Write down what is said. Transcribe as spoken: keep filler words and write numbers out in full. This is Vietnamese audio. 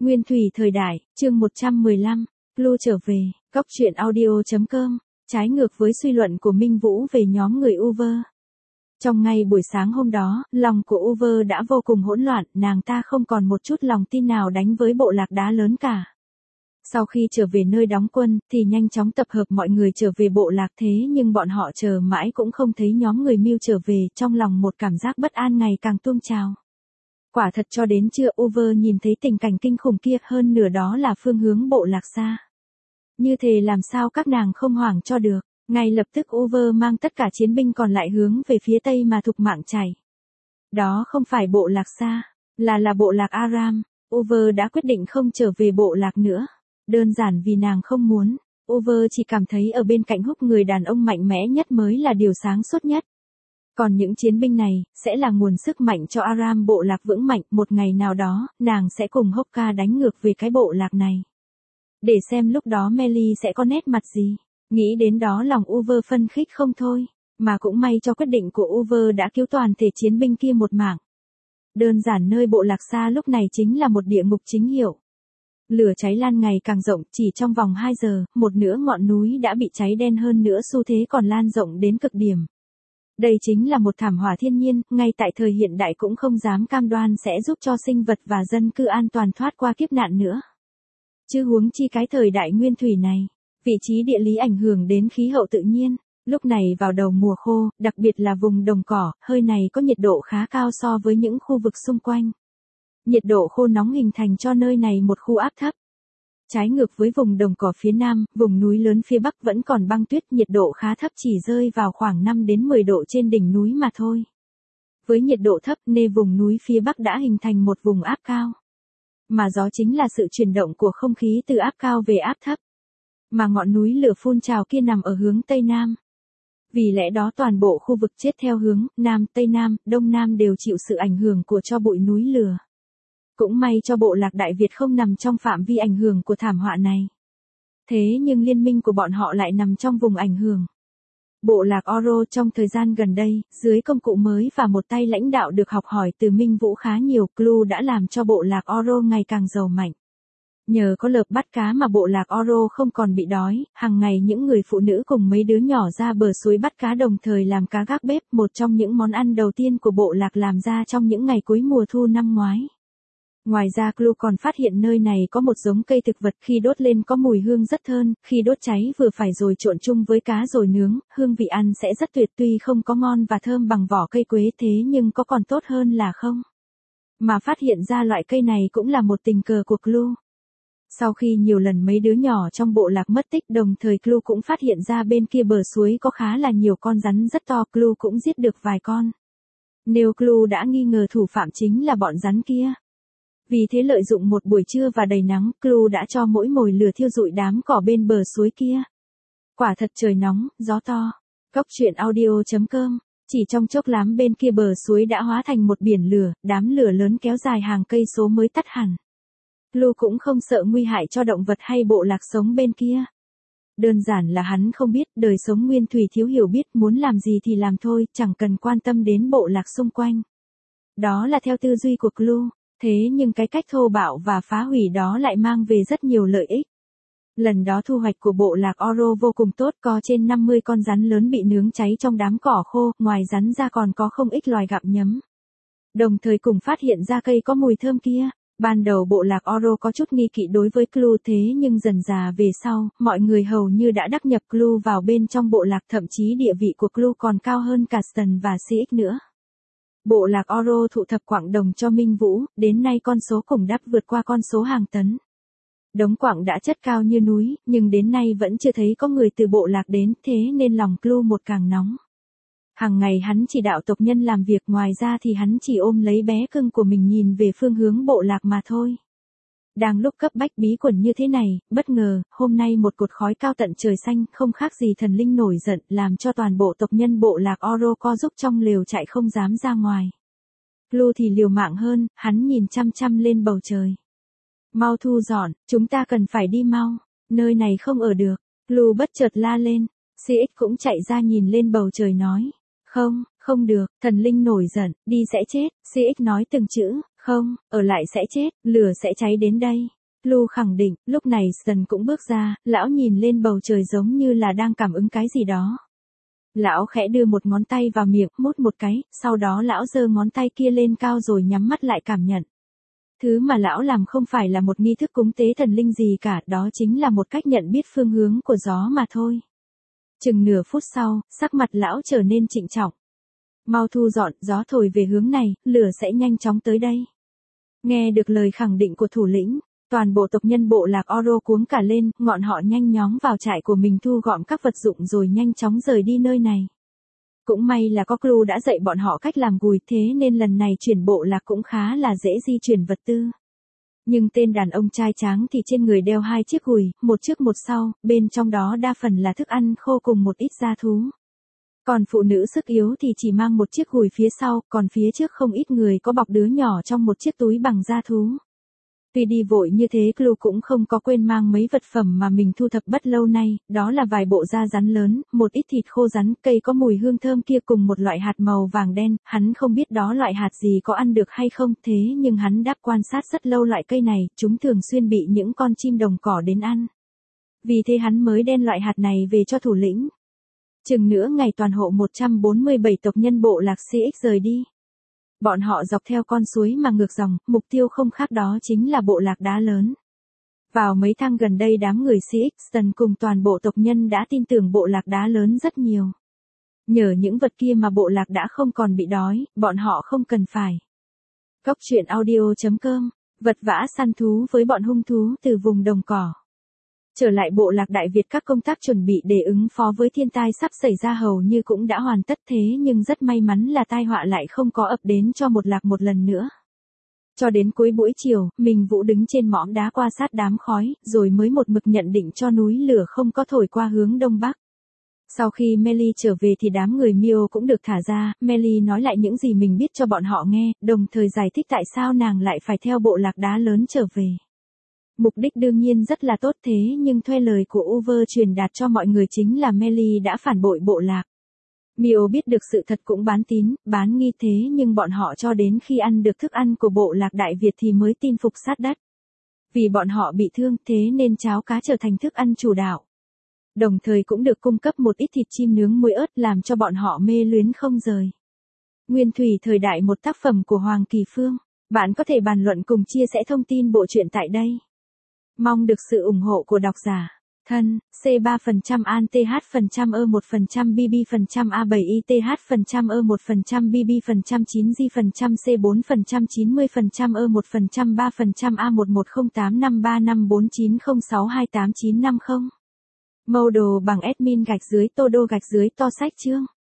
Nguyên thủy thời đại, chương một trăm mười lăm, Blue trở về, góc truyện audio.com, trái ngược với suy luận của Minh Vũ về nhóm người Uver. Trong ngay buổi sáng hôm đó, lòng của Uver đã vô cùng hỗn loạn, nàng ta không còn một chút lòng tin nào đánh với bộ lạc đá lớn cả. Sau khi trở về nơi đóng quân, thì nhanh chóng tập hợp mọi người trở về bộ lạc, thế nhưng bọn họ chờ mãi cũng không thấy nhóm người Miêu trở về, trong lòng một cảm giác bất an ngày càng tuôn trào. Quả thật cho đến trưa Uver nhìn thấy tình cảnh kinh khủng kia, hơn nửa đó là phương hướng bộ lạc xa. Như thế làm sao các nàng không hoảng cho được, ngay lập tức Uver mang tất cả chiến binh còn lại hướng về phía tây mà thục mạng chạy. Đó không phải bộ lạc xa, là là bộ lạc Aram. Uver đã quyết định không trở về bộ lạc nữa. Đơn giản vì nàng không muốn, Uver chỉ cảm thấy ở bên cạnh Húc người đàn ông mạnh mẽ nhất mới là điều sáng suốt nhất. Còn những chiến binh này, sẽ là nguồn sức mạnh cho Aram bộ lạc vững mạnh, một ngày nào đó, nàng sẽ cùng Hokka đánh ngược về cái bộ lạc này. Để xem lúc đó Melly sẽ có nét mặt gì, nghĩ đến đó lòng Uver phân khích không thôi, mà cũng may cho quyết định của Uver đã cứu toàn thể chiến binh kia một mạng. Đơn giản nơi bộ lạc xa lúc này chính là một địa ngục chính hiệu. Lửa cháy lan ngày càng rộng, chỉ trong vòng hai giờ, một nửa ngọn núi đã bị cháy đen, hơn nữa xu thế còn lan rộng đến cực điểm. Đây chính là một thảm họa thiên nhiên, ngay tại thời hiện đại cũng không dám cam đoan sẽ giúp cho sinh vật và dân cư an toàn thoát qua kiếp nạn nữa. Chứ huống chi cái thời đại nguyên thủy này, vị trí địa lý ảnh hưởng đến khí hậu tự nhiên. Lúc này vào đầu mùa khô, đặc biệt là vùng đồng cỏ, hơi này có nhiệt độ khá cao so với những khu vực xung quanh. Nhiệt độ khô nóng hình thành cho nơi này một khu áp thấp. Trái ngược với vùng đồng cỏ phía nam, vùng núi lớn phía bắc vẫn còn băng tuyết, nhiệt độ khá thấp, chỉ rơi vào khoảng năm đến mười độ trên đỉnh núi mà thôi. Với nhiệt độ thấp nên vùng núi phía bắc đã hình thành một vùng áp cao. Mà gió chính là sự chuyển động của không khí từ áp cao về áp thấp. Mà ngọn núi lửa phun trào kia nằm ở hướng tây nam. Vì lẽ đó toàn bộ khu vực chết theo hướng nam, tây nam, đông nam đều chịu sự ảnh hưởng của tro bụi núi lửa. Cũng may cho bộ lạc Đại Việt không nằm trong phạm vi ảnh hưởng của thảm họa này. Thế nhưng liên minh của bọn họ lại nằm trong vùng ảnh hưởng. Bộ lạc Oro trong thời gian gần đây, dưới công cụ mới và một tay lãnh đạo được học hỏi từ Minh Vũ khá nhiều, Blue đã làm cho bộ lạc Oro ngày càng giàu mạnh. Nhờ có lợp bắt cá mà bộ lạc Oro không còn bị đói, hàng ngày những người phụ nữ cùng mấy đứa nhỏ ra bờ suối bắt cá đồng thời làm cá gác bếp, một trong những món ăn đầu tiên của bộ lạc làm ra trong những ngày cuối mùa thu năm ngoái. Ngoài ra Blue còn phát hiện nơi này có một giống cây thực vật khi đốt lên có mùi hương rất thơm, khi đốt cháy vừa phải rồi trộn chung với cá rồi nướng, hương vị ăn sẽ rất tuyệt, tuy không có ngon và thơm bằng vỏ cây quế thế nhưng có còn tốt hơn là không. Mà phát hiện ra loại cây này cũng là một tình cờ của Blue. Sau khi nhiều lần mấy đứa nhỏ trong bộ lạc mất tích, đồng thời Blue cũng phát hiện ra bên kia bờ suối có khá là nhiều con rắn rất to, Blue cũng giết được vài con. Nếu Blue đã nghi ngờ thủ phạm chính là bọn rắn kia. Vì thế lợi dụng một buổi trưa và đầy nắng, Blue đã cho mỗi mồi lửa thiêu rụi đám cỏ bên bờ suối kia. Quả thật trời nóng, gió to. Góc truyện audio.com, chỉ trong chốc lắm bên kia bờ suối đã hóa thành một biển lửa, đám lửa lớn kéo dài hàng cây số mới tắt hẳn. Blue cũng không sợ nguy hại cho động vật hay bộ lạc sống bên kia. Đơn giản là hắn không biết, đời sống nguyên thủy thiếu hiểu biết, muốn làm gì thì làm thôi, chẳng cần quan tâm đến bộ lạc xung quanh. Đó là theo tư duy của Blue. Thế nhưng cái cách thô bạo và phá hủy đó lại mang về rất nhiều lợi ích. Lần đó thu hoạch của bộ lạc Oro vô cùng tốt, có trên năm mươi con rắn lớn bị nướng cháy trong đám cỏ khô, ngoài rắn ra còn có không ít loài gặm nhấm. Đồng thời cùng phát hiện ra cây có mùi thơm kia. Ban đầu bộ lạc Oro có chút nghi kỵ đối với Blue, thế nhưng dần dà về sau, mọi người hầu như đã đắc nhập Blue vào bên trong bộ lạc, thậm chí địa vị của Blue còn cao hơn cả Ston và xê ích nữa. Bộ lạc Oro thụ thập quặng đồng cho Minh Vũ, đến nay con số cùng đắp vượt qua con số hàng tấn. Đống quặng đã chất cao như núi, nhưng đến nay vẫn chưa thấy có người từ bộ lạc đến, thế nên lòng Blue một càng nóng. Hàng ngày hắn chỉ đạo tộc nhân làm việc, ngoài ra thì hắn chỉ ôm lấy bé cưng của mình nhìn về phương hướng bộ lạc mà thôi. Đang lúc cấp bách bí quẩn như thế này, bất ngờ, hôm nay một cột khói cao tận trời xanh, không khác gì thần linh nổi giận, làm cho toàn bộ tộc nhân bộ lạc Oro co rúm trong lều chạy không dám ra ngoài. Blue thì liều mạng hơn, hắn nhìn chăm chăm lên bầu trời. Mau thu dọn, chúng ta cần phải đi mau, nơi này không ở được. Blue bất chợt la lên, xê ích cũng chạy ra nhìn lên bầu trời nói. Không, không được, thần linh nổi giận, đi sẽ chết, xê ích nói từng chữ, Không, ở lại sẽ chết, lửa sẽ cháy đến đây. Lu khẳng định, lúc này Stan cũng bước ra, lão nhìn lên bầu trời giống như là đang cảm ứng cái gì đó. Lão khẽ đưa một ngón tay vào miệng, mút một cái, sau đó lão giơ ngón tay kia lên cao rồi nhắm mắt lại cảm nhận. Thứ mà lão làm không phải là một nghi thức cúng tế thần linh gì cả, đó chính là một cách nhận biết phương hướng của gió mà thôi. Chừng nửa phút sau, sắc mặt lão trở nên trịnh trọng. Mau thu dọn, gió thổi về hướng này, lửa sẽ nhanh chóng tới đây. Nghe được lời khẳng định của thủ lĩnh, toàn bộ tộc nhân bộ lạc Oro cuống cả lên, ngọn họ nhanh nhóng vào trại của mình thu gọn các vật dụng rồi nhanh chóng rời đi nơi này. Cũng may là có Clu đã dạy bọn họ cách làm gùi, thế nên lần này chuyển bộ lạc cũng khá là dễ di chuyển vật tư. Nhưng tên đàn ông trai tráng thì trên người đeo hai chiếc gùi, một trước một sau, bên trong đó đa phần là thức ăn khô cùng một ít gia thú. Còn phụ nữ sức yếu thì chỉ mang một chiếc gùi phía sau, còn phía trước không ít người có bọc đứa nhỏ trong một chiếc túi bằng da thú. Tuy đi vội như thế, Clu cũng không có quên mang mấy vật phẩm mà mình thu thập bất lâu nay, đó là vài bộ da rắn lớn, một ít thịt khô rắn, cây có mùi hương thơm kia cùng một loại hạt màu vàng đen, hắn không biết đó loại hạt gì có ăn được hay không, thế nhưng hắn đã quan sát rất lâu loại cây này, chúng thường xuyên bị những con chim đồng cỏ đến ăn. Vì thế hắn mới đem loại hạt này về cho thủ lĩnh. Chừng nữa ngày toàn hộ một trăm bốn mươi bảy tộc nhân bộ lạc xê ích rời đi. Bọn họ dọc theo con suối mà ngược dòng, mục tiêu không khác đó chính là bộ lạc đá lớn. Vào mấy tháng gần đây đám người xê ích Stan cùng toàn bộ tộc nhân đã tin tưởng bộ lạc đá lớn rất nhiều. Nhờ những vật kia mà bộ lạc đã không còn bị đói, bọn họ không cần phải. Cóc truyện audio chấm com, vật vã săn thú với bọn hung thú từ vùng đồng cỏ. Trở lại bộ lạc Đại Việt, các công tác chuẩn bị để ứng phó với thiên tai sắp xảy ra hầu như cũng đã hoàn tất, thế nhưng rất may mắn là tai họa lại không có ập đến cho một lạc một lần nữa. Cho đến cuối buổi chiều, Minh Vũ đứng trên mỏm đá qua sát đám khói, rồi mới một mực nhận định cho núi lửa không có thổi qua hướng đông bắc. Sau khi Melly trở về thì đám người Mio cũng được thả ra, Melly nói lại những gì mình biết cho bọn họ nghe, đồng thời giải thích tại sao nàng lại phải theo bộ lạc đá lớn trở về. Mục đích đương nhiên rất là tốt, thế nhưng thuê lời của Uver truyền đạt cho mọi người chính là Melly đã phản bội bộ lạc. Mio biết được sự thật cũng bán tín, bán nghi, thế nhưng bọn họ cho đến khi ăn được thức ăn của bộ lạc Đại Việt thì mới tin phục sát đất. Vì bọn họ bị thương, thế nên cháo cá trở thành thức ăn chủ đạo. Đồng thời cũng được cung cấp một ít thịt chim nướng muối ớt làm cho bọn họ mê luyến không rời. Nguyên thủy thời đại, một tác phẩm của Hoàng Kỳ Phương. Bạn có thể bàn luận cùng chia sẻ thông tin bộ truyện tại đây. Mong được sự ủng hộ của độc giả. Thân, C ba phần trăm an TH phần trăm E một phần trăm BB phần trăm A bảy ITH phần trăm E một phần trăm BB phần trăm chín G phần trăm C bốn phần trăm chín mươi phần trăm E một phần trăm ba phần trăm A một một không tám năm ba năm bốn chín không sáu hai tám chín năm không. Màu đồ bằng admin gạch dưới todo gạch dưới to sách chương.